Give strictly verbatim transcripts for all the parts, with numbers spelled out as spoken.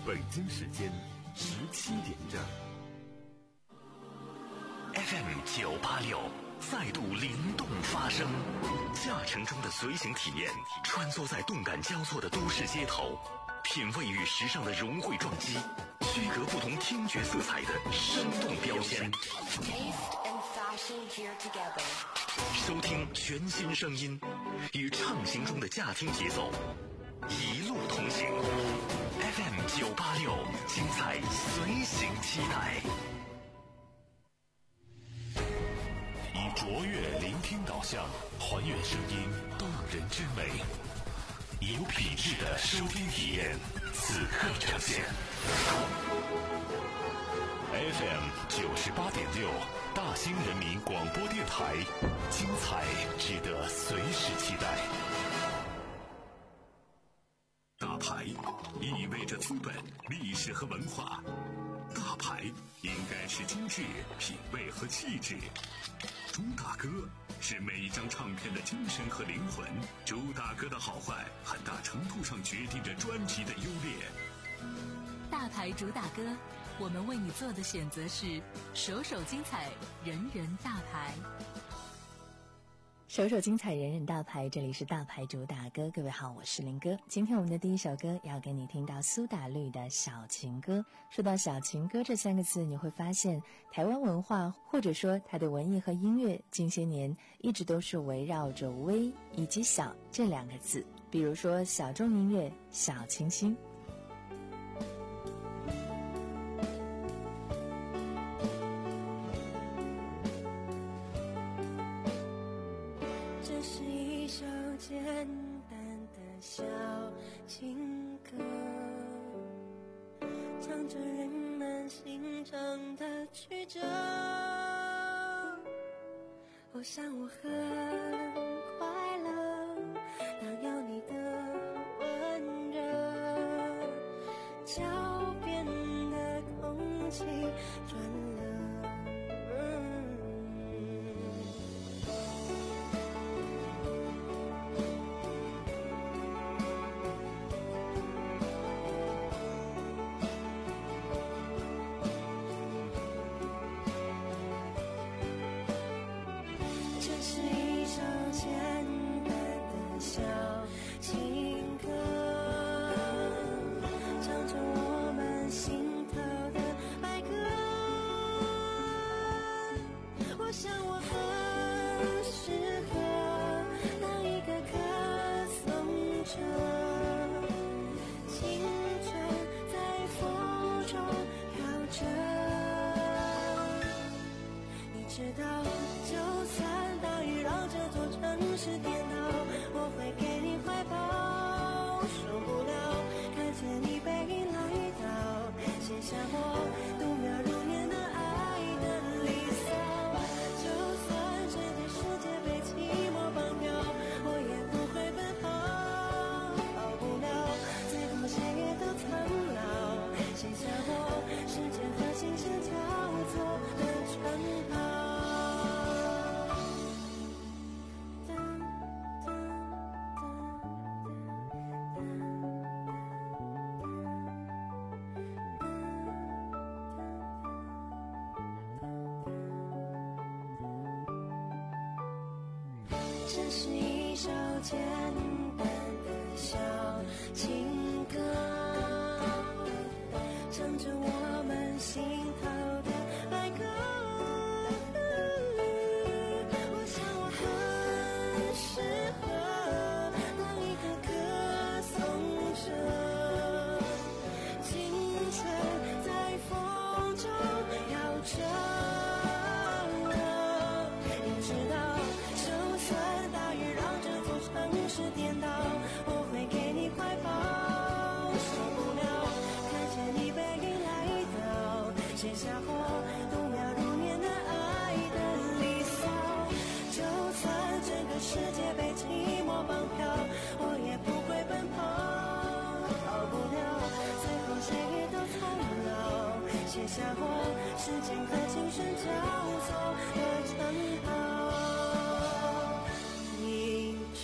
北京时间十七点整。 F M 九八六再度灵动发声，驾乘中的随行体验，穿梭在动感交错的都市街头，品味与时尚的融汇撞击，区隔不同听觉色彩的生动标签。收听全新声音，与畅行中的驾听节奏，一路同行。F M 九八六，精彩随行期待。 以卓越聆听导向，还原声音动人之美，有品质的收听体验，此刻呈现。F M 九十八点六，大兴人民广播电台，精彩值得随时期待。大牌意味着资本、历史和文化，大牌应该是精致、品味和气质。朱大哥是每一张唱片的精神和灵魂，朱大哥的好坏很大程度上决定着专辑的优劣。 大牌主打歌，我们为你做的选择是首首精彩，人人大牌。 首首精彩，人人大牌，这里是大牌主打歌。各位好，我是林哥。今天我们的第一首歌要给你听到苏打绿的小情歌。说到小情歌这三个字，你会发现台湾文化或者说它的文艺和音乐近些年一直都是围绕着微以及小这两个字，比如说小众音乐、小清新。 简单的小情歌，唱着人们心肠的曲折。我想我很快乐，当有你的温热，脚边的空气转了。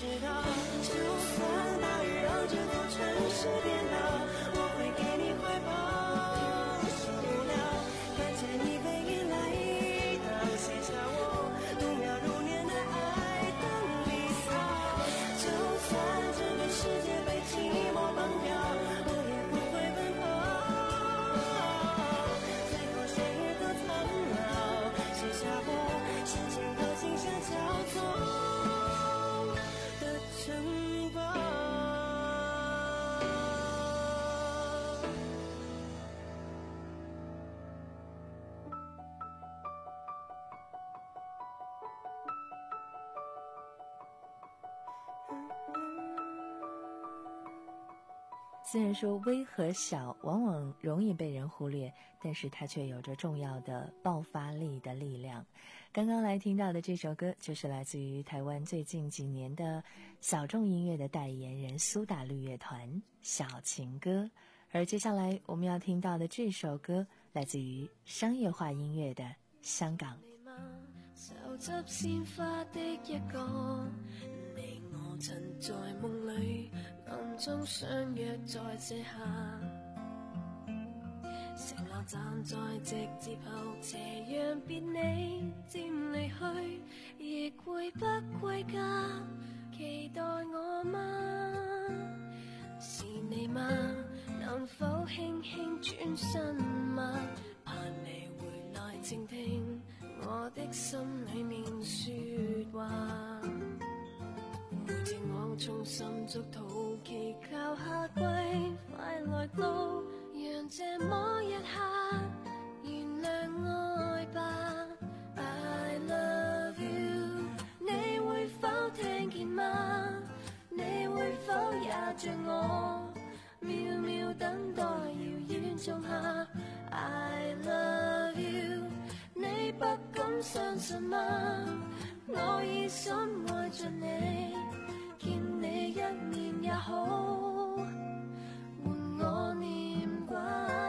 就算大雨让这座城市颠倒，我会给你怀抱。 虽然说微和小往往容易被人忽略，但是它却有着重要的爆发力的力量。刚刚来听到的这首歌就是来自于台湾最近几年的小众音乐的代言人苏打绿乐团小情歌。而接下来我们要听到的这首歌来自于商业化音乐的香港。 手執鮮花的一個，你我曾在夢裏暗中相約在這下，承諾站在直接後斜讓別你漸離去，亦會不歸家，期待我嗎？是你嗎？能否輕輕轉身嗎？盼你回來靜聽我的心裏面說話，每天我衷心祝禱，祈求夏季快來到，讓這麼一刻原諒愛吧。 I love you， 你會否聽見嗎？你會否也像我秒秒等待遙遠種下 I love you， 你不敢相信嗎？我已深愛着你，見你一面也好，換我念掛。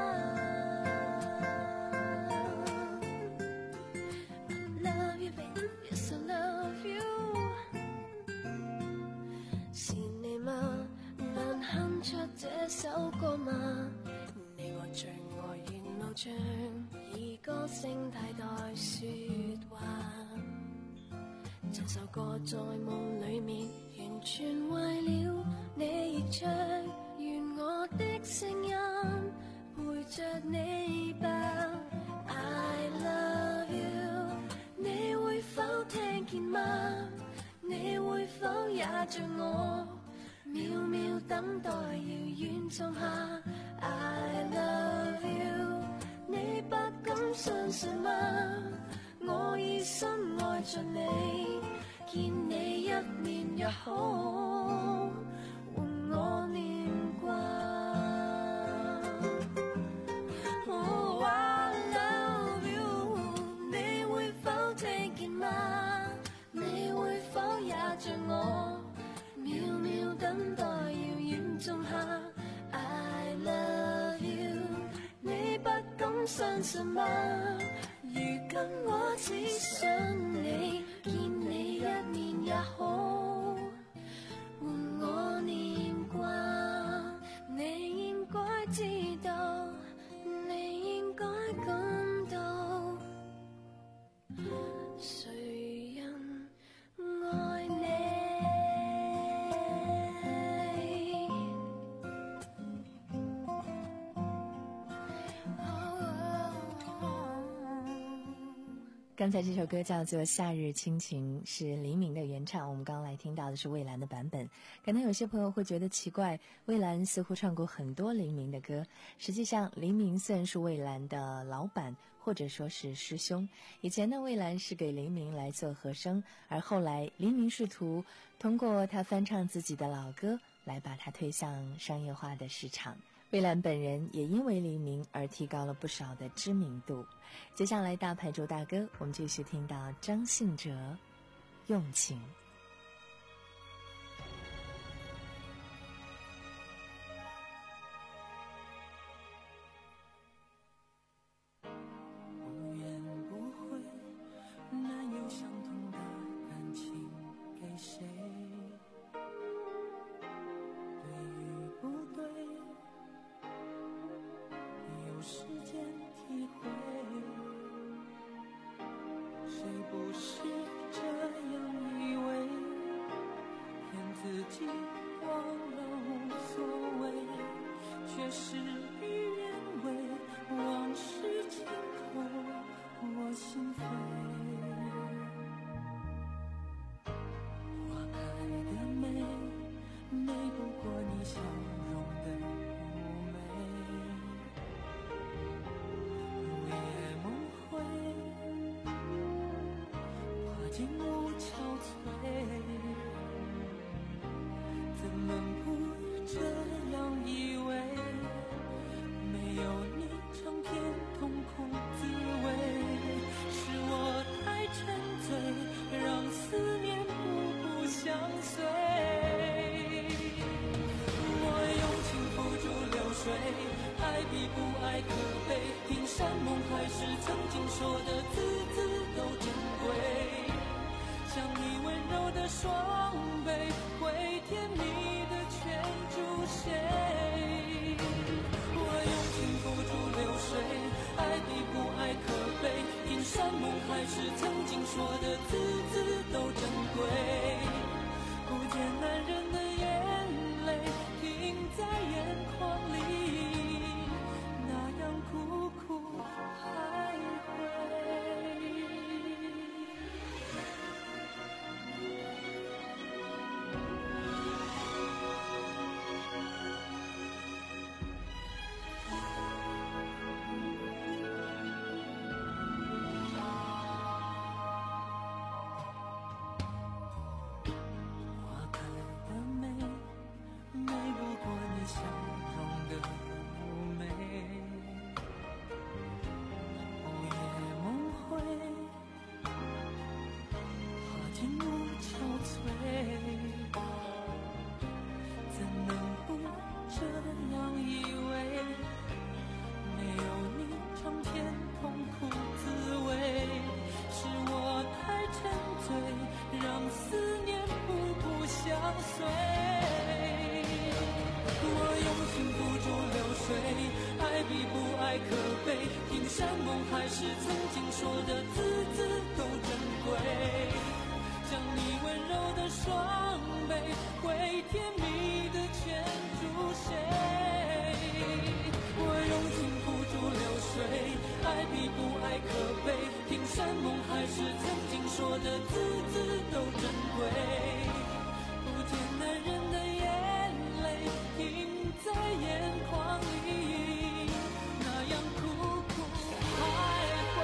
I love you baby， yes I love you， 是你嗎？能哼出這首歌嗎？你我最愛沿路唱，以歌聲替代說話。這首歌在夢裡面完全為了你而唱，願我的聲音陪着你吧。I love you， 你會否聽見嗎？你會否也像我？秒秒等待遙遠種下 I love you， 你不敢相信嗎？我已深愛着你，見你一面也好，換我念掛。Oh I love you， 你會否聽見嗎？你會否也像我？秒秒等待遙遠種下 I love you， 你不敢相信嗎？如今我只想你，見你一面也好，換我念掛。你應該知道，你應該感到，誰人愛你。 刚才这首歌叫做《夏日亲情》，是黎明的原唱。我们刚刚来听到的是蔚蓝的版本。可能有些朋友会觉得奇怪，蔚蓝似乎唱过很多黎明的歌。实际上，黎明虽然是蔚蓝的老板，或者说是师兄。以前呢，蔚蓝是给黎明来做和声，而后来黎明试图通过他翻唱自己的老歌，来把它推向商业化的市场。蔚蓝本人也因为黎明而提高了不少的知名度。接下来大牌主打歌，我们继续听到张信哲《用情》。 不言不会，难有相同的感情给谁？对与不对，有时间体会。谁不是这样以为，骗自己忘了无所谓，却事与愿违，往事轻扣我心扉。花开的美，美不过你笑容的妩媚，午夜梦回，怕景物憔悴，怎能不这样以为？ 比不爱可悲，听山盟海誓曾经说的字字都珍贵，像你温柔的双臂，会甜蜜的圈住谁？我用情付诸流水，爱比不爱可悲，听山盟海誓曾经说的字字都珍贵，不见男人的眼泪停在眼眶里，那样苦苦徘徊。爱比不爱可悲，听山盟海誓曾经说的字字都珍贵，像你温柔的双臂，会甜蜜的圈住谁？我用情付诸流水，爱比不爱可悲，听山盟海誓曾经说的字字都珍贵，不见男人的眼泪停在眼眶里，那样苦苦徘徊。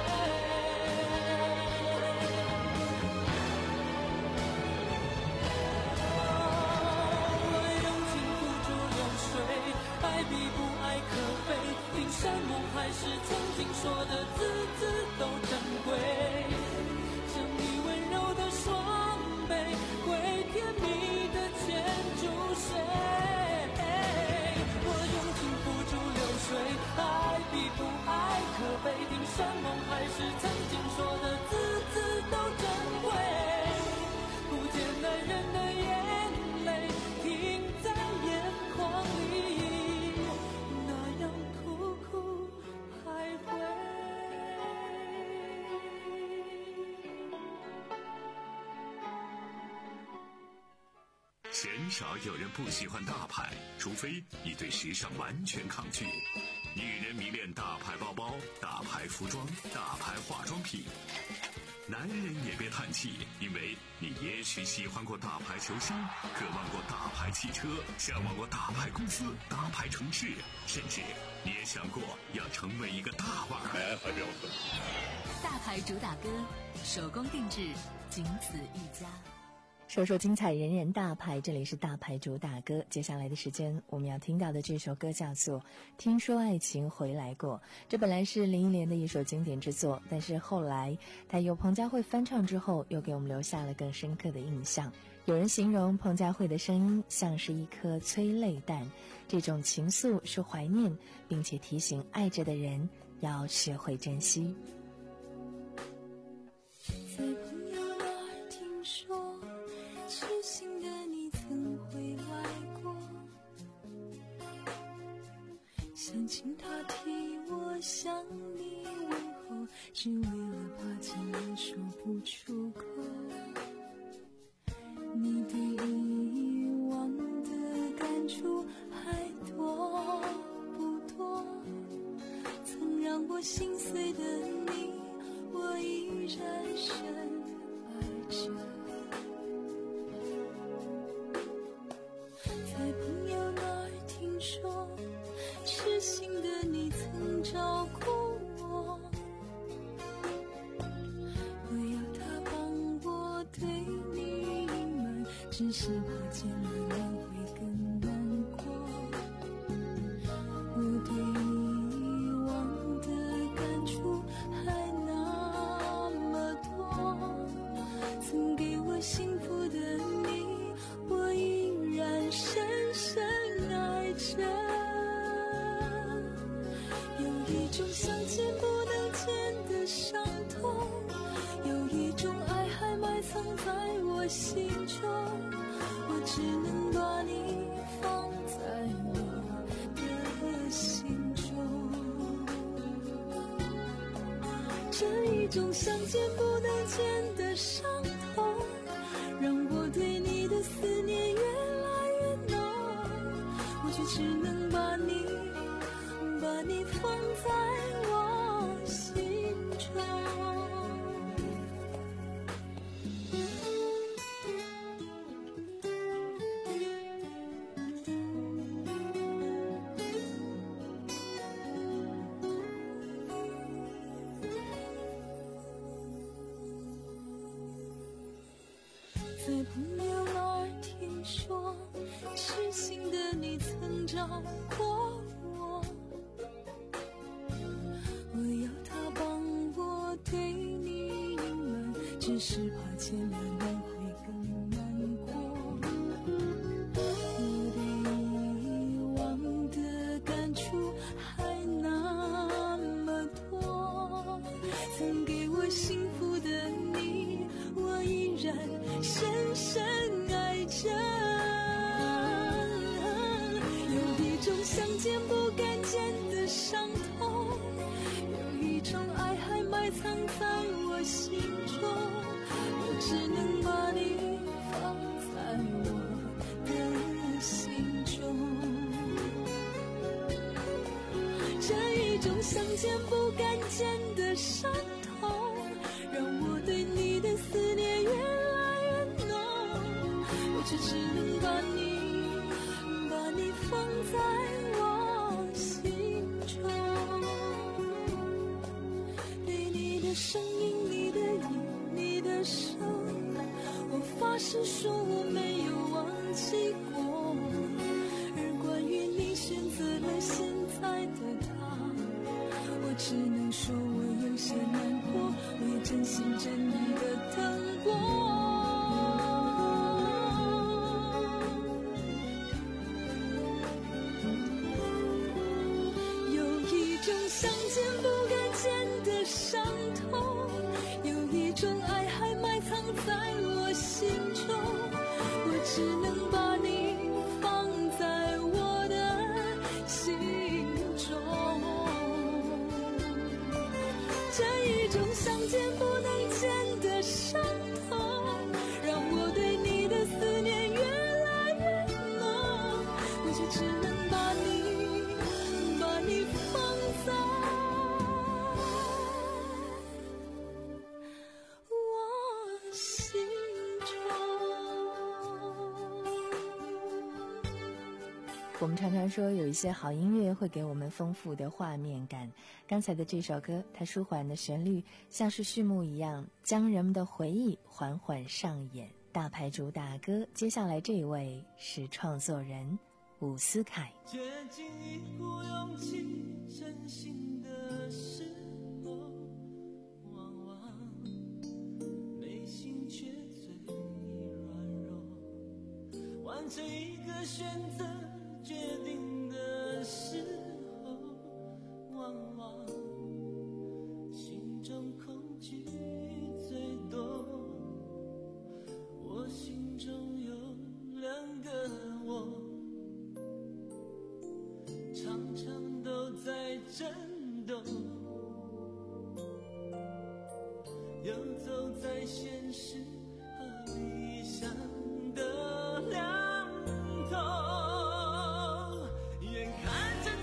我用情付诸流水，爱比不爱可悲，听山盟海誓曾经说的字字都珍贵，像你温柔的双臂，会甜蜜的圈住谁？我用情付诸流水，爱比不爱可悲，听山盟海誓曾经说的字字都珍贵，不见男人的眼泪停在眼眶里，那样苦苦徘徊。 鲜少有人不喜欢大牌，除非你对时尚完全抗拒。女人迷恋大牌包包、大牌服装、大牌化妆品。男人也别叹气，因为你也许喜欢过大牌球星，渴望过大牌汽车，向往过大牌公司、大牌城市，甚至你也想过要成为一个大腕儿。 大牌主打歌，手工定制，仅此一家。 说说精彩，人人大牌，这里是大牌主打歌。接下来的时间我们要听到的这首歌叫做《听说爱情回来过》，这本来是林忆莲的一首经典之作，但是后来她由彭佳慧翻唱之后，又给我们留下了更深刻的印象。有人形容彭佳慧的声音像是一颗催泪弹，这种情愫是怀念，并且提醒爱着的人要学会珍惜。 在朋友那儿听说，痴心的你曾回来过，想请他替我向你问候，只为了怕见了说不出口。你对以往的感触还多不多？曾让我心碎的你，我依然深爱着。在朋友那儿听说，痴心的你曾照顾我，我要他帮我对你隐瞒，只是怕见了面会更难过。我对以往的感触还那么多，曾给我幸福的你，我依然深深爱着。 种想见不能见的伤痛，有一种爱还埋藏在我心中，我只能把你放在我的心中。这一种想见不能见的伤痛，让我对你的思念越来越浓，我却只能把你把你放在我心中。在朋友那儿听说，痴心的你曾找过我，我要他帮我对你隐瞒，只是怕见了面会更难过。我对遗忘的感触还那么多，曾给我幸福的你，我依然深深爱着。有一种想见不敢见的伤痛，有一种爱还埋藏在我心中，我只能把你放在我的心中。这一种想见不敢见的伤痛，让我对你的思念越来越浓，我却只能把你把你放在我心中。对你的声音，你的影，你的手，我发誓说我没有忘记过。而关于你选择了现在的他，我只能说我有些难过，我也真心真意的等过。有一种想见不敢见的伤痛，有一种爱还埋藏在我心中，我只能把你放在我的心中。这一种想见不能见的伤痛，让我对你的思念越来越浓，我却只能把你把你放在我心中。 我们常常说有一些好音乐会给我们丰富的画面感，刚才的这首歌，它舒缓的旋律像是序幕一样，将人们的回忆缓缓上演。大牌主打歌，接下来这一位是创作人伍思凯。 接近一股勇气，真心的时候，往往内心却最软弱。完成一个选择决定的时候，往往心中恐惧最多。我心中有两个我，常常都在震动，游走在现实和理想的两头，眼看着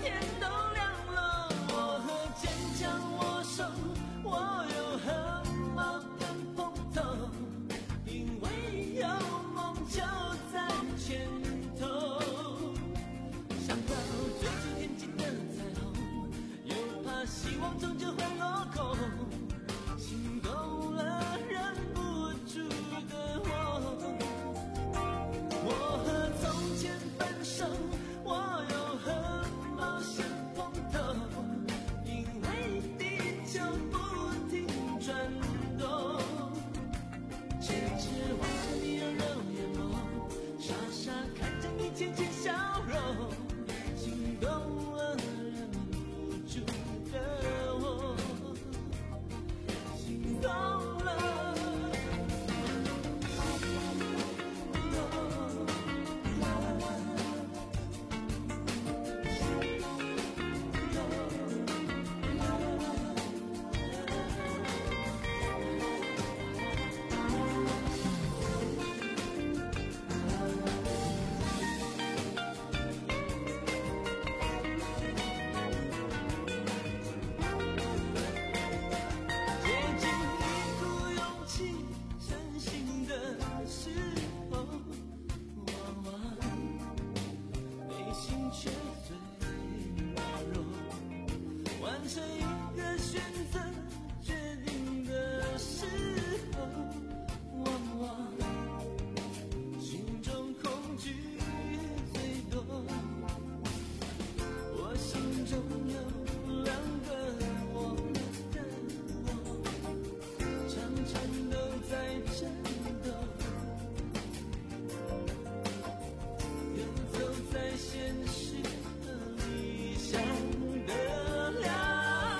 成一个选择决定的时候，往往心中恐惧最多。我心中有两个我的我，常常都在战斗，游走在现实和理想的两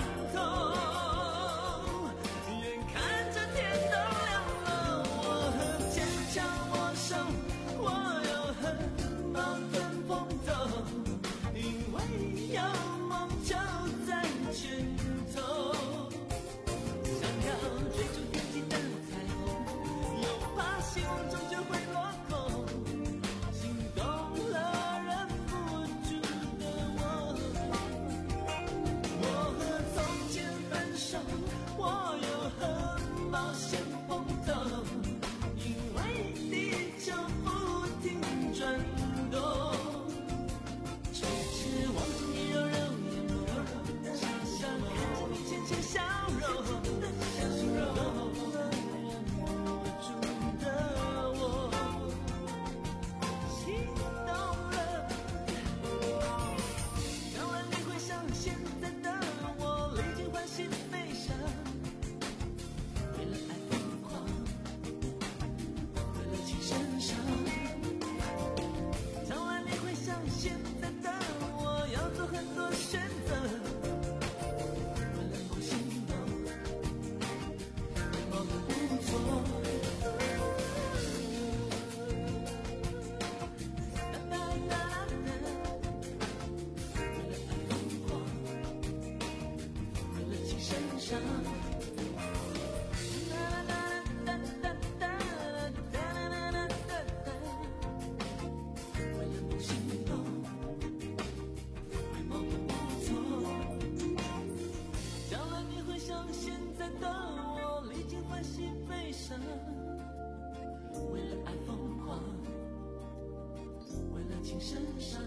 头，眼看着天都亮了，我和坚强握手，我又和矛盾碰头，因为有梦就在前头，想要追逐天际的彩虹，又怕希望终究会落空，心动了忍不住的我，我和从前分手，我又和冒险碰头，因为地球不停转动，只是望着你柔柔眼眸，傻傻看着你浅浅笑容，心柔忍不住的我心动了。当然你会像现在的我，历经欢喜悲伤，为了爱疯狂，为了情深伤。当然你会像现在的我，要做很多选择，为了梦心动，为矛盾不错。哒哒哒哒哒，为了爱疯狂，为了情深伤。哒哒哒哒哒哒哒哒哒哒，为了梦心动，为矛盾不错。将来你会像现在的我，历经欢喜悲伤，为了爱疯狂，为了情深伤，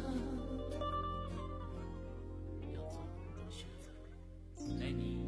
要做很多选择。来你。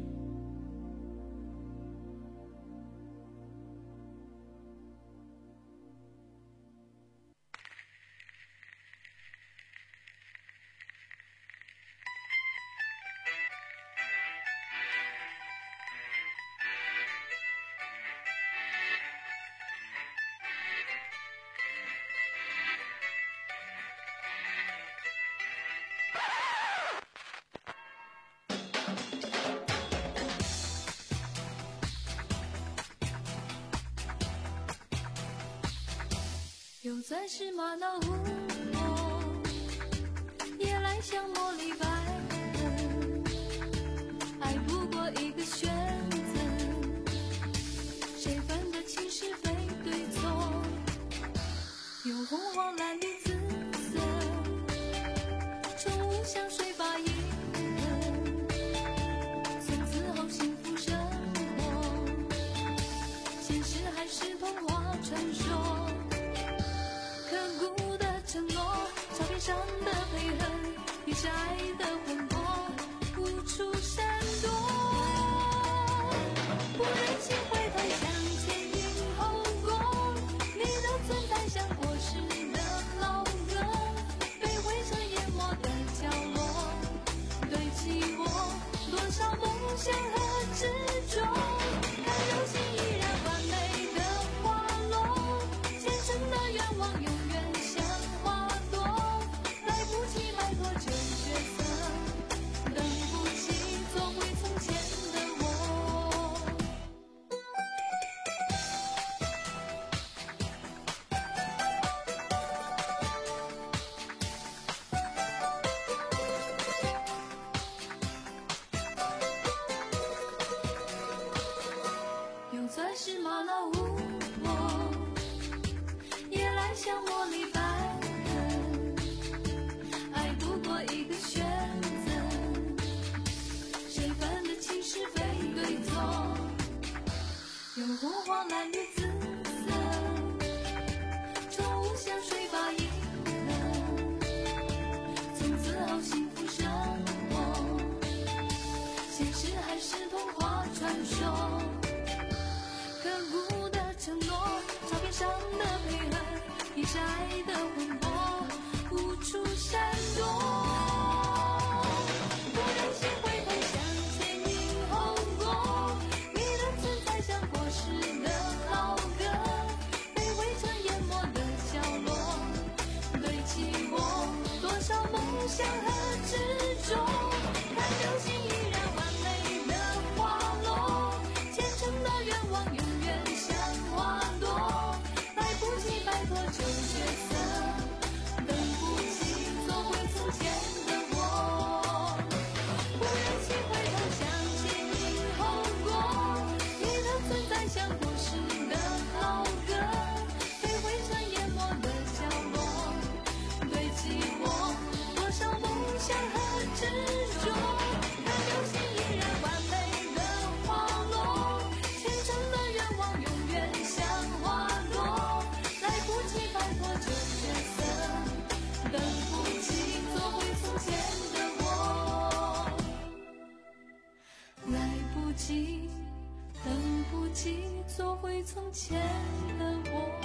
又在是玛瑙湖泊，夜来香茉莉白人，爱不过一个选择，谁分得清是非对错？有红黄蓝绿紫色，宠物像水发一人，从此后幸福生活，现实还是童话传说。刻骨的承诺，照片上的配合，遗晒的魂魄，无处闪躲。不忍心回头向前迎后过，你的存在像过时的老歌，被灰尘淹没的角落，堆积我多少梦想和执着。看流星依然完美的滑落，虔诚的愿望永远像花朵，来不及摆脱这角色， 说，刻骨的承诺，照片上的配合，遗晒的魂魄，无处闪躲。不忍心回头向前迎后过，你的存在像过时的老歌，被灰尘淹没的角落，堆起我多少梦想和执着。看流星依然完美的滑落，虔诚的愿望永远像花朵，来不及摆脱旧角色，等不及做回从前的我。不忍心回头向前迎后过，你的存在像过时的老歌，被灰尘淹没的角落，堆起我多少梦想和执着。看流星依然完美的滑落，虔诚的愿望永远像花朵，来不及摆脱旧角色，等不及做回从前的我。来不及，等不及做回从前的我。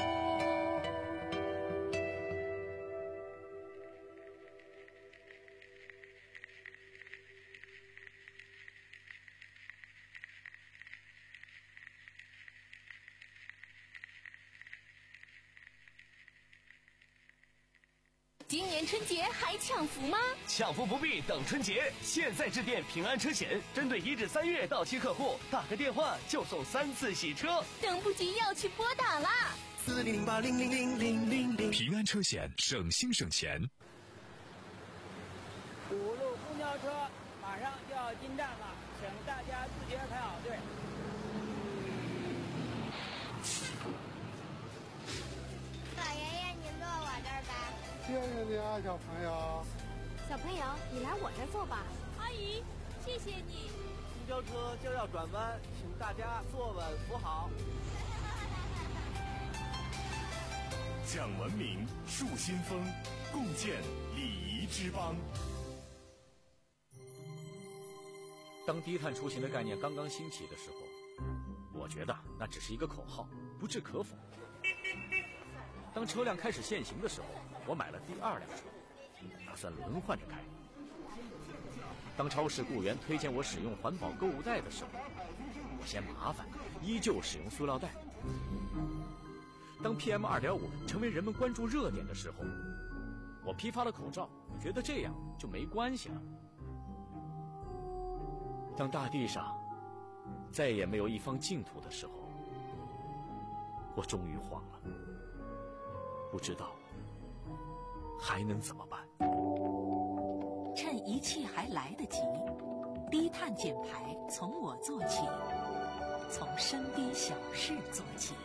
今年春节还抢福吗？ 抢福不必等春节，现在致电平安车险，针对一至三月到期客户，打个电话就送三次洗车。 等不及要去拨打啦！ 四零零八零零零零零零。 平安车险，省心省钱。 五路公交车马上就要进站了，请大家自觉排好队。 老爷爷，您坐我这儿吧。 谢谢你啊，小朋友。 小朋友，你来我这儿坐吧。 阿姨，谢谢你。 公交车就要转弯，请大家坐稳扶好。 讲文明，树新风，共建礼仪之邦。 当低碳出行的概念刚刚兴起的时候，我觉得那只是一个口号，不置可否。当车辆开始限行的时候，我买了第二辆车，打算轮换着开。当超市雇员推荐我使用环保购物袋的时候，我嫌麻烦，依旧使用塑料袋。当 P M 二点五 成为人们关注热点的时候，我批发了口罩，觉得这样就没关系了。当大地上再也没有一方净土的时候，我终于慌了，不知道还能怎么办。 趁一切还来得及，低碳减排从我做起，从身边小事做起。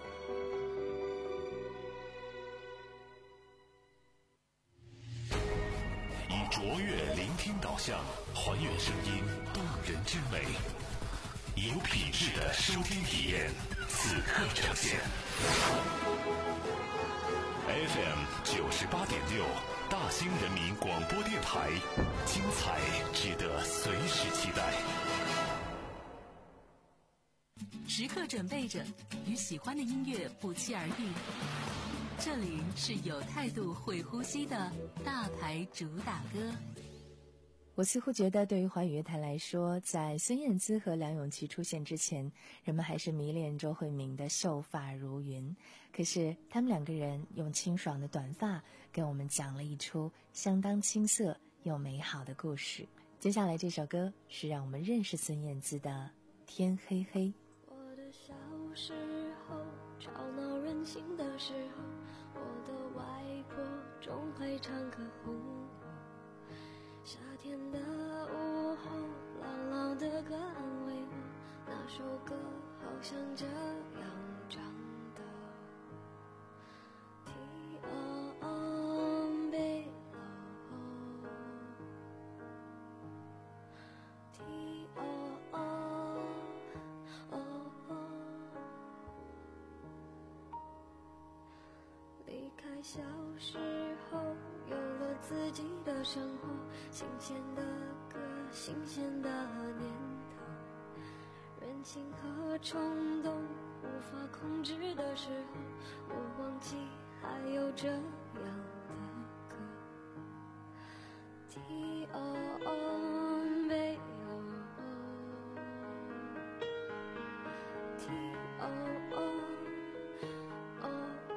以卓越聆听导向，还原声音动人之美，有品质的收听体验，此刻呈现。F M 九十八点六，大兴人民广播电台，精彩值得随时期待。 时刻准备着，与喜欢的音乐不期而遇。这里是有态度、会呼吸的大牌主打歌。 我似乎觉得，对于华语乐坛来说，在孙燕姿和梁咏琪出现之前，人们还是迷恋周慧敏的秀发如云。可是，他们两个人用清爽的短发，跟我们讲了一出相当青涩又美好的故事。接下来这首歌是让我们认识孙燕姿的《天黑黑》。 我的小时候，吵闹任性的时候，我的外婆总会唱歌哄我。夏天的午后，朗朗的歌安慰我，那首歌好像这样唱的。天黑了，天黑离开小时候，有了自己的生活，新鲜的歌，新鲜的念头，人感情和冲动无法控制的时候，我忘记还有这样的歌。T O O B O T O O O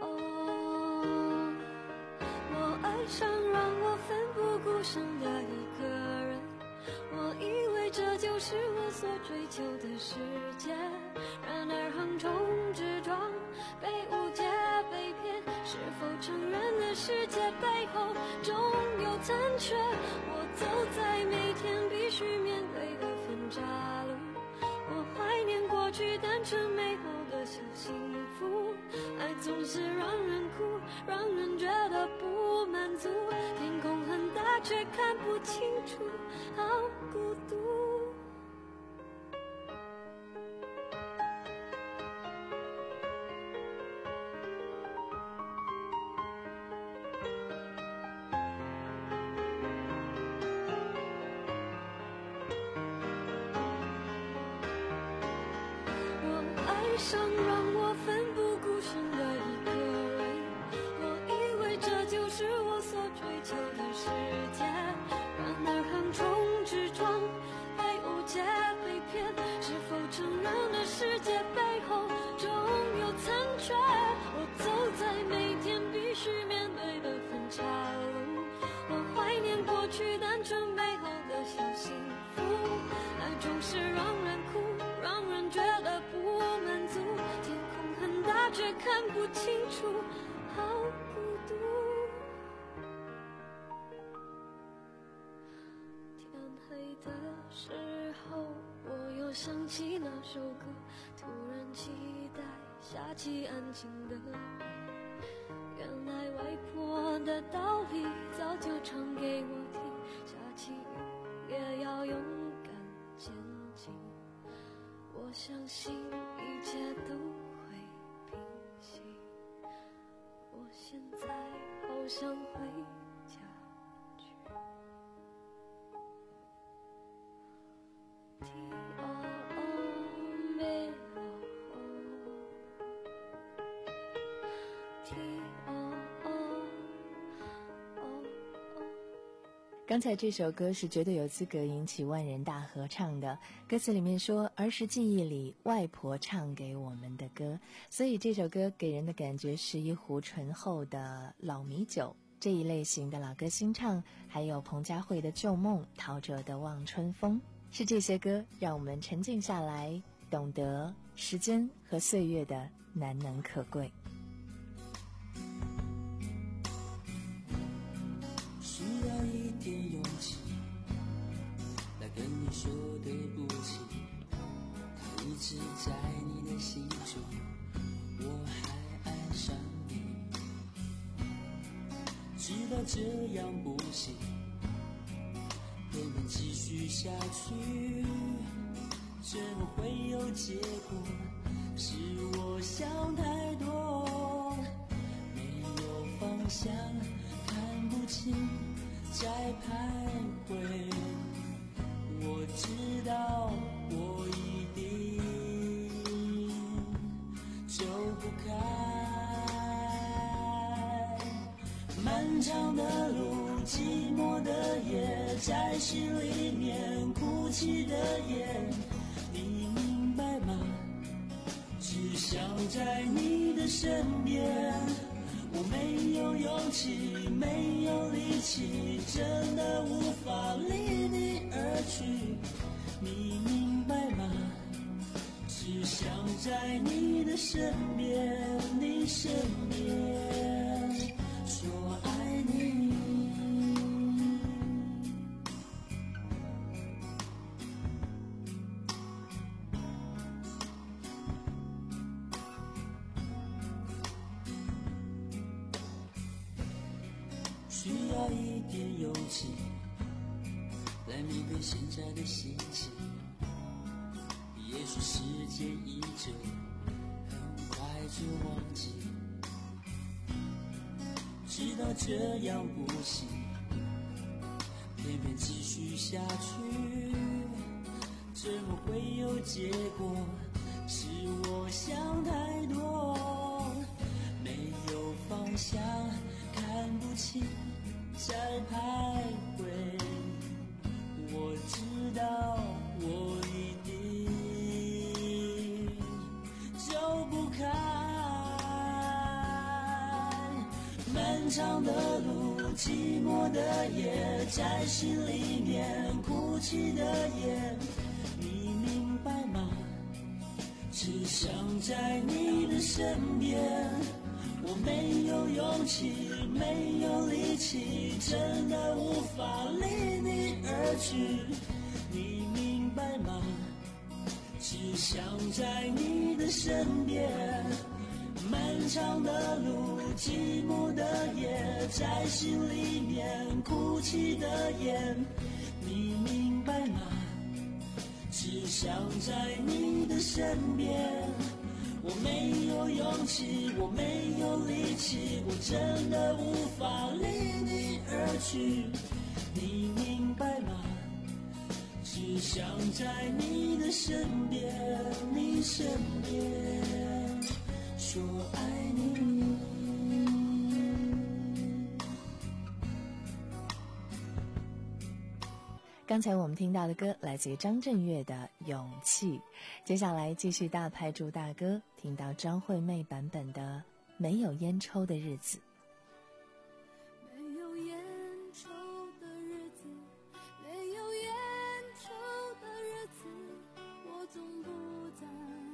O， 我爱上让我奋不顾身的一个人，我以为这就是我所追求的世界，然而横冲直撞，被误解被骗，是否成人的世界背后总有残缺，我走在每天必须面对的分岔路，我怀念过去单纯美好的小幸福，爱总是让人哭，让人觉得不满足，天空很大却看不清楚，好孤独。爱上让我奋不顾身的一个人，我以为这就是我所追求的世界，然而横冲直撞，被误解被骗，是否成人的世界背后总有残缺，我走在每天必须面对的分岔路，我怀念过去单纯美好的小幸福，爱总是让人哭，让人觉得不满足，天空很大却看不清楚，好孤独。天黑的时候，我又想起那首歌，突然期待下起安静的雨，原来外婆的道理早就唱给我听，下起雨也要勇敢前进，我相信一切都会平息，我现在好想回家去。T O O B O T O O O。 刚才这首歌是绝对有资格引起万人大合唱的，歌词里面说儿时记忆里外婆唱给我们的歌，所以这首歌给人的感觉是一壶醇厚的老米酒，这一类型的老歌新唱，还有彭佳慧的旧梦，陶喆的望春风，是这些歌让我们沉静下来，懂得时间和岁月的难能可贵。 需要一点勇气来跟你说对不起，他一直在你的心中，我还爱上你，知道这样不行，偏偏继续下去，怎会有结果？是我想太多，没有方向，看不清，在徘徊，我知道我一定走不开，漫长的路，寂寞的夜，在心里面哭泣的夜，你明白吗？只想在你的身边，我没有勇气，没有力气，真的无法离你而去，你明白吗？只想在你的身边，你身边说爱你。需要一点勇气来面对现在的心情，也许时间一久，很快就忘记，知道这样不行，偏偏继续下去， 怎么会有结果？是我想太多，没有方向，看不清，在徘徊。我知道我一定走不开，漫长的路，寂寞的夜，在心里面哭泣的夜，你明白吗？只想在你的身边，我没有勇气，没有力气，真的无法离你而去，你明白吗？只想在你的身边，漫长的路，寂寞的夜，在心里面哭泣的夜，你明白吗？只想在你的身边，我没有勇气，我没有力气，我真的无法离你而去，你明白吗？只想在你的身边，你身边说爱你。 刚才我们听到的歌来自于张震岳的《勇气》，接下来继续大牌主大歌，听到张惠妹版本的《没有烟抽的日子》。 没有烟抽的日子，没有烟抽的日子，我总不在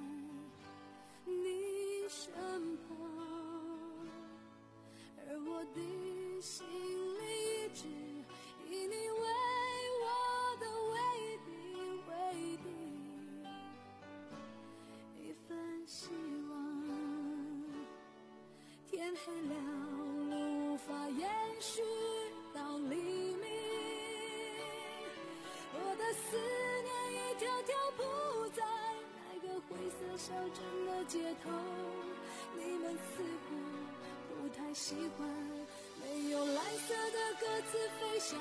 你身旁，而我的心里一直以你为我的唯一唯一一份希望。天黑了，路无法延续到黎明，我的思念一条条铺在那个灰色小镇的街头，你们似乎不太喜欢没有蓝色的鸽子飞翔，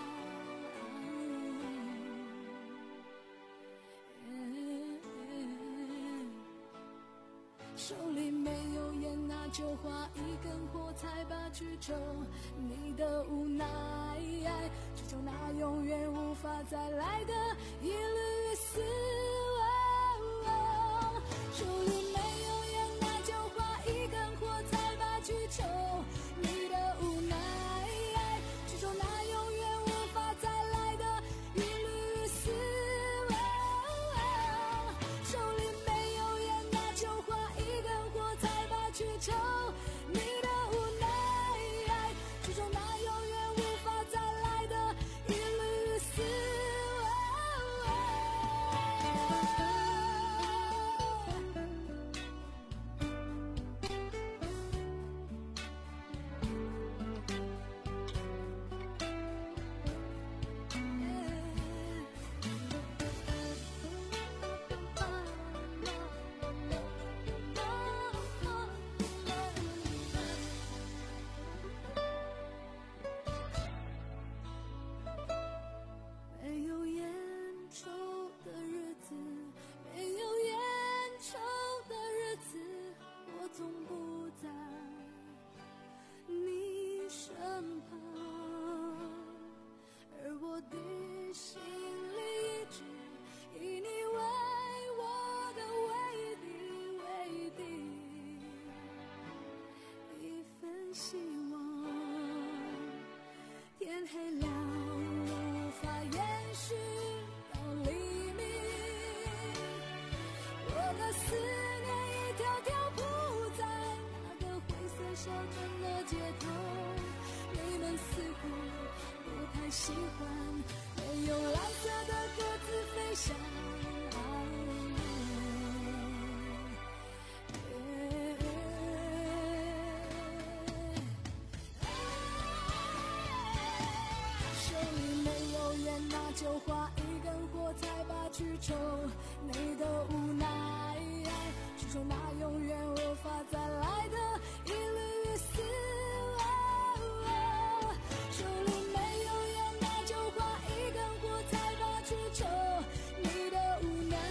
手里没有烟，那就划一根火柴吧去抽你的无奈，去抽那永远无法再来的一缕死亡。手里没有烟，那就划一根火柴吧去抽你的无奈，去抽那永远无法再来的一缕死亡。手里没有烟，那就划一根火柴吧去抽你的无奈，去抽那永远无法再来的一缕死亡。没有烟抽的日子，没有烟抽的日子，我总不在你身旁，而我的心里一直以你为我的唯一唯一一份希望。天黑了，无法延续到黎明，我的思念一条条铺在那个灰色小镇的街头，你们似乎不太喜欢没有蓝色的鸽子飞翔，手里没有烟，那就划一根火柴吧去抽你的无奈，去抽那永远无法再来的一缕死亡。手里没有烟，那就划一根火柴吧去抽你的无奈，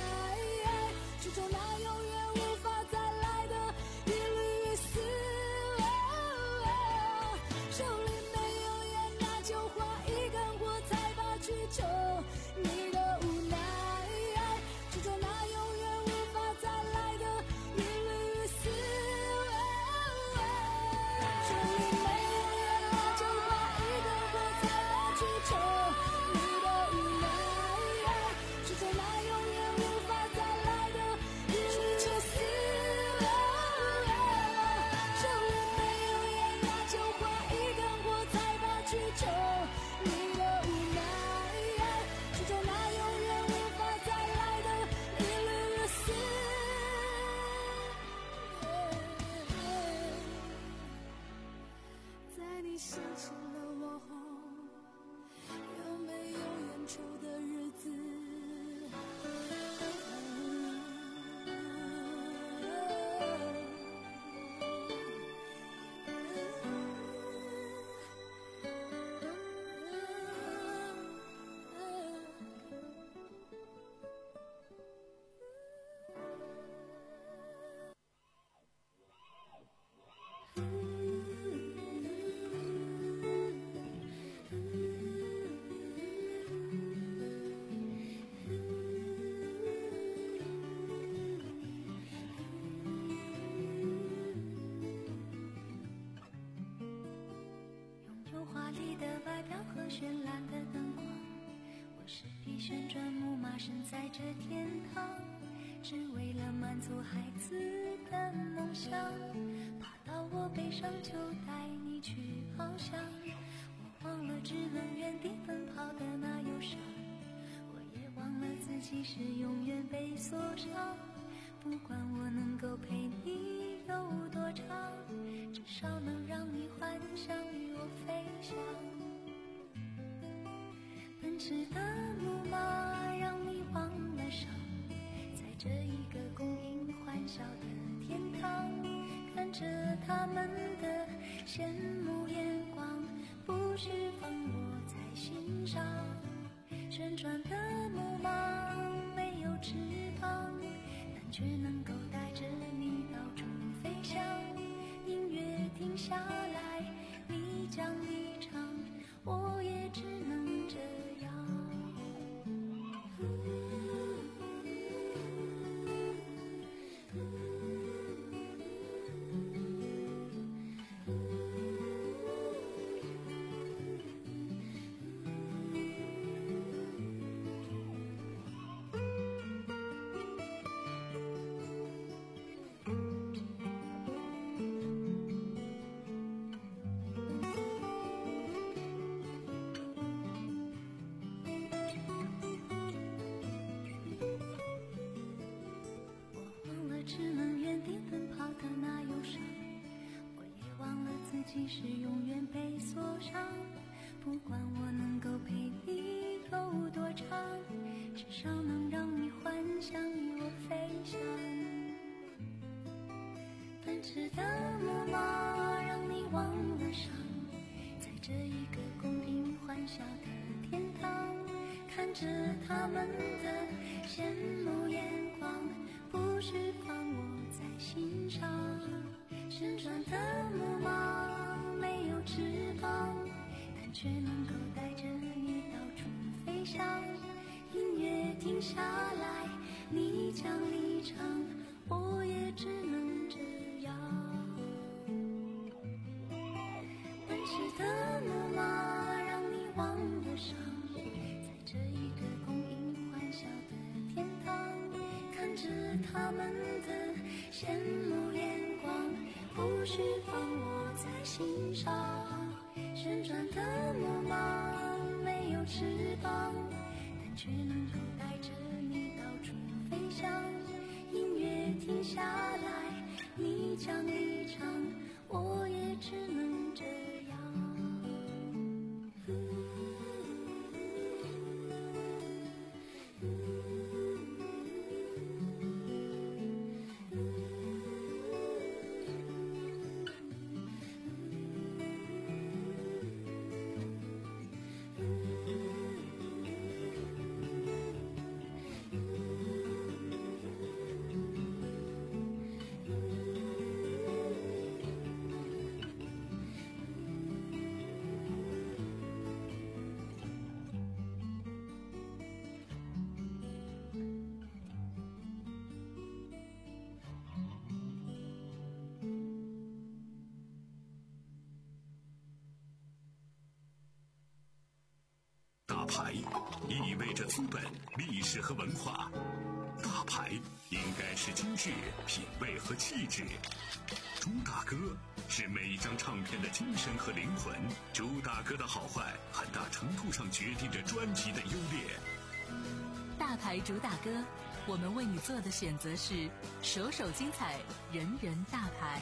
旋转木马身在这天堂，只为了满足孩子的梦想，爬到我背上就带你去翱翔，我忘了只能原地奔跑的那忧伤，我也忘了自己是永远被锁上，不管我能够陪你有多长，至少能让你幻想与我飞翔。奔驰的木马让你忘了伤，在这一个供应欢笑的天堂，看着他们的羡慕眼光，不释放我在心上。旋转的木马没有翅膀，但却能够带着你到处飞翔。音乐停下来，你将离场，我也只能这样。只能原地奔跑的那忧伤，我也忘了自己是永远被锁上，不管我能够陪你有多长，至少能让你幻想与我飞翔。奔驰的木马让你忘了伤，在这一个公平欢笑的天堂，看着他们的羡慕眼光，不释放我在心上。旋转的木马没有翅膀，但却能够带着你到处飞翔。音乐停下来，你将离场，我也只能这样。奔驰的木马让你忘了伤，在这一个供应欢笑的天堂，看着他们的羡慕眼光，不释放我在心上。旋转的木马没有翅膀，但却能够带着你到处飞翔。音乐停下来，你将离场，我也只能这样。 大牌意味着资本、历史和文化，大牌应该是精致、品味和气质。朱大哥是每一张唱片的精神和灵魂，朱大哥的好坏很大程度上决定着专辑的优劣。 大牌主打歌，我们为你做的选择是首首精彩，人人大牌。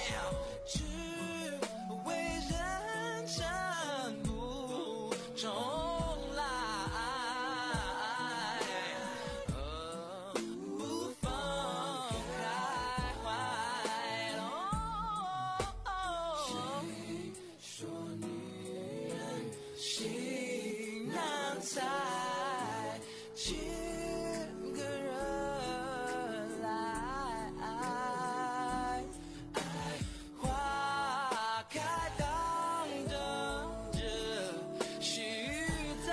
只为人生不重来，呃，不放开怀。谁说女人心难猜？请个人来，花开当等着许在，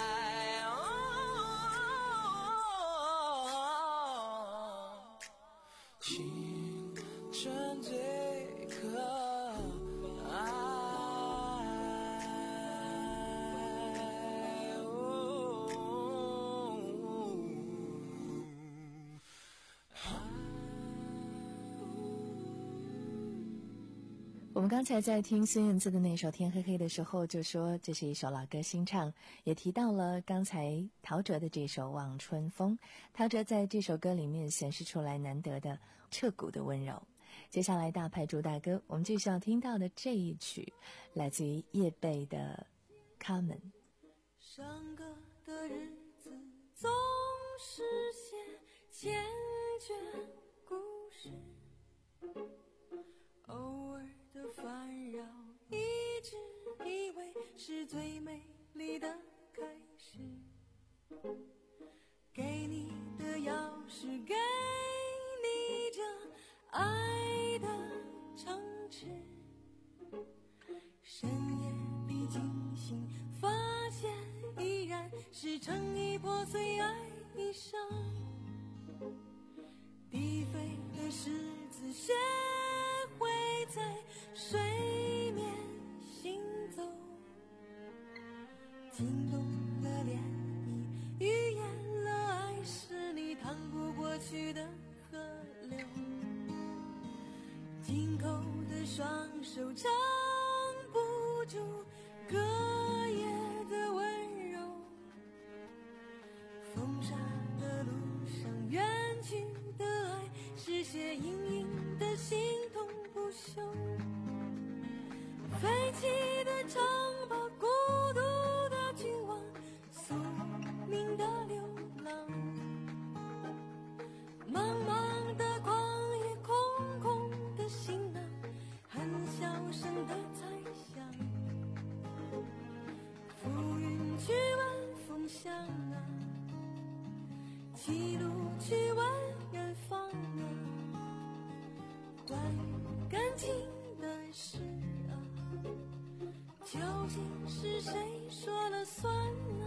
青春最可爱。 我们刚才在听孙燕姿的那首《天黑黑》的时候，就说这是一首老歌新唱，也提到了刚才陶喆的这首《望春风》。陶喆在这首歌里面显示出来难得的彻骨的温柔。接下来大牌主打歌，我们继续要听到的这一曲，来自于叶蓓的《卡门》。 上课的日子总是写千卷故事，偶尔的烦扰一直以为是最美丽的开始，给你的钥匙，给你这爱的城池，深夜里惊醒发现依然是诚意破碎爱一生，低飞的狮子学会在水面行走，惊动的涟漪预言了爱是你趟不过去的河流，紧扣的双手撑不住隔夜的温柔，风沙的路上远去的爱是些隐隐的心痛不休，废弃的城堡，孤独的君王，宿命的流浪，茫茫的旷野，空空的行囊，很小声的猜想，浮云去问风向啊，歧路去问远方啊，关于感情的事啊，究竟是谁说了算呢？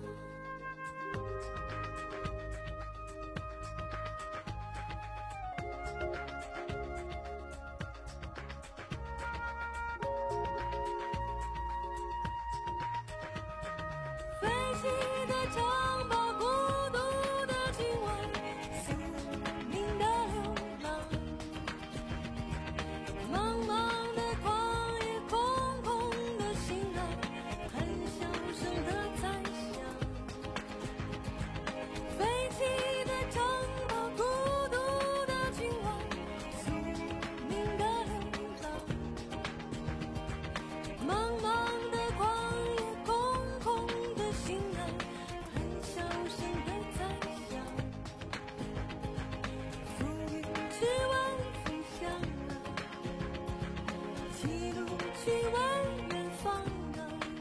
废弃的城堡，孤独的今晚，宿命的流浪，茫茫的旷野，空空的行囊，很小声的猜想，废弃的城堡，孤独的今晚，宿命的流浪，茫茫的旷野，空空的行囊，很小声的猜想，浮云去问风向啊，歧路去问远方啊，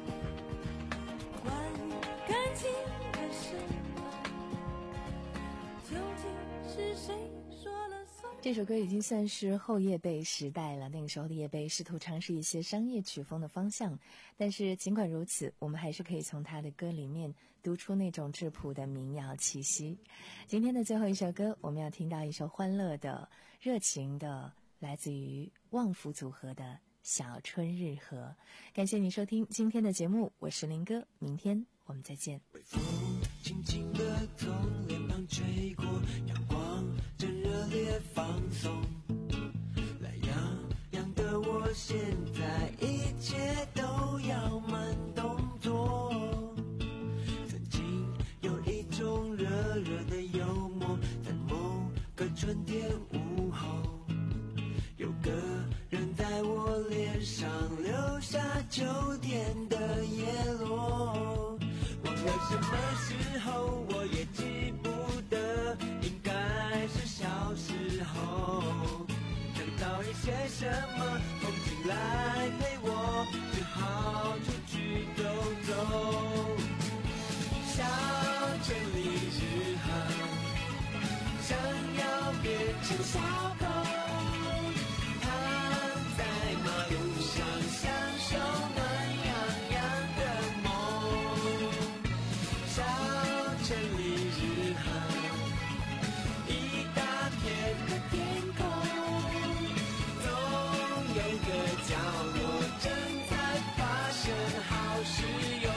关于感情的事啊，究竟是谁说了算？ 这首歌已经算是后叶蓓时代了，那个时候的叶蓓试图尝试一些商业曲风的方向，但是尽管如此，我们还是可以从他的歌里面读出那种质朴的民谣气息。今天的最后一首歌，我们要听到一首欢乐的、热情的，来自于旺福组合的《小春日和》。感谢你收听今天的节目，我是林哥，明天我们再见。 风轻轻地从脸庞吹过，阳光正热烈放松，懒洋洋的我现在一切都要慢动作，曾经有一种热热的幽默，在某个春天午后，有个人身上留下秋天的叶落。忘了什么时候，我也记不得，应该是小时候。想找一些什么风景来陪我，只好出去走走。小城里日航，想要变成小狗，躺在马路上享受暖洋洋的梦。小城里日航，一大片的天空，总有个角落正在发生好事哟。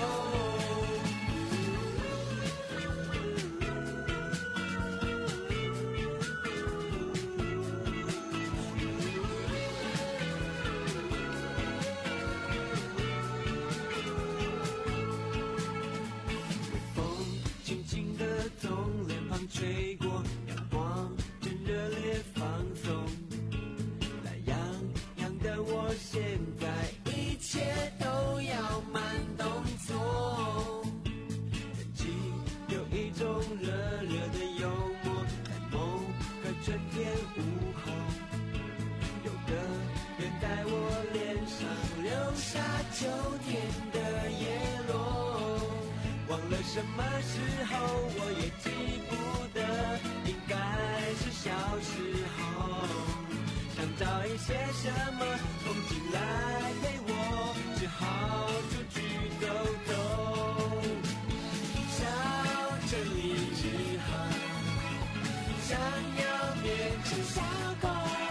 吹过，阳光正热烈放松，懒洋洋的我现在一切都要慢动作。人际有一种热热的幽默，在某个春天午后，有个人在我脸上留下秋天的叶落。忘了什么时候，我也记不得，应该是小时候。想找一些什么风景来陪我，只好出去走走。小城里日航，想要变成小狗，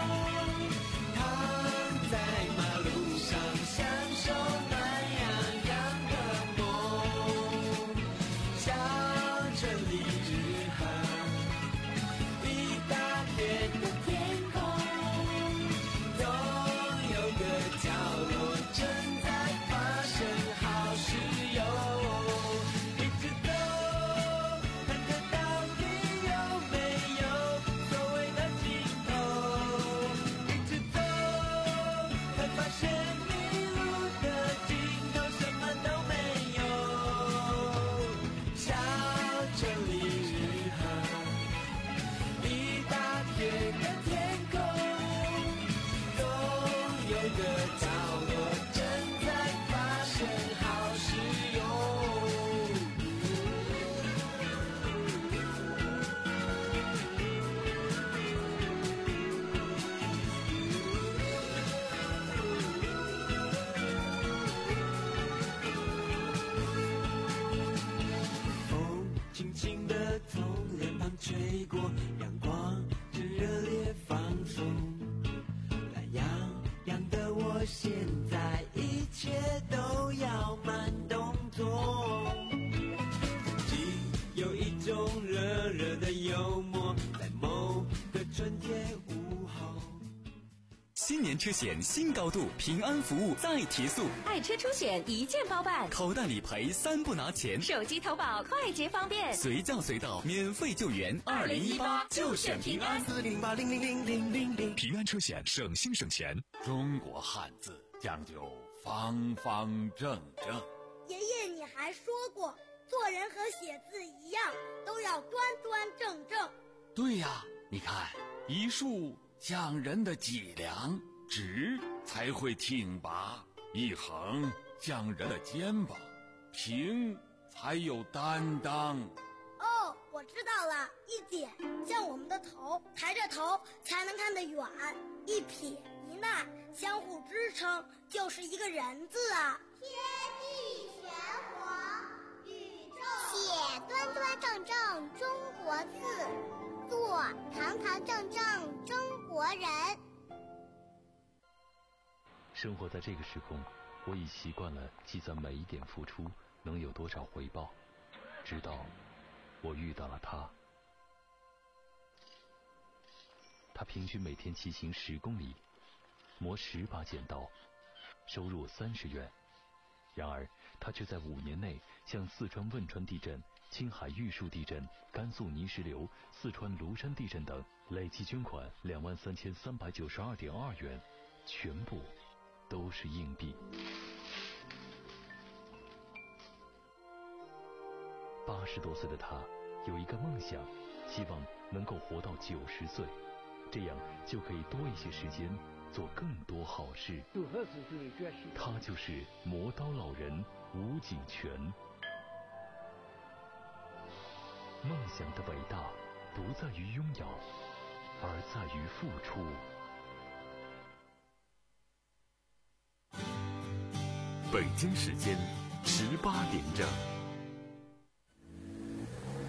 躺在马路上享受暖洋洋的梦。小城里日航，一大片的天空，总有个角落正在发生好事哟。一直走，看看到底有没有所谓的尽头。一直走，才发现迷路的尽头什么都没有。小城里日航，一大片的天空，总有个角落正在发生好事哟。风轻轻地从脸庞吹过，阳光正热烈放松。懒洋洋的我现在一切都要慢动作。自己有一种热热的幽默，在某个春天午后。 新年车险新高度，平安服务再提速， 爱车出险一键包办， 口袋理赔三不拿钱， 手机投保快捷方便， 随叫随到，免费救援。 二零一八就选平安， 四零八零零零零零零。 平安车险省心省钱。 中国汉字讲究方方正正。 爷爷，你还说过，做人和写字一样，都要端端正正。 对呀，你看，一竖讲人的脊梁，直才会挺拔；一横讲人的肩膀，平才有担当。 哦，我知道了，一点像我们的头，抬着头才能看得远；一撇一捺相互支撑，就是一个人字啊。 天地玄黄，宇宙写端端正正中国字，做堂堂正正中国人。 生活在这个时空，我已习惯了计算每一点付出能有多少回报，直到我遇到了他。他平均每天骑行十公里，磨十把剪刀，收入三十元。然而，他却在五年内向四川汶川地震、青海玉树地震、甘肃泥石流、四川庐山地震等累计捐款两万三千三百九十二点二元，全部都是硬币。八十多岁的他有一个梦想，希望能够活到九十岁，这样就可以多一些时间做更多好事。他就是磨刀老人吴锦泉。梦想的伟大不在于拥有，而在于付出。 北京时间十八点整。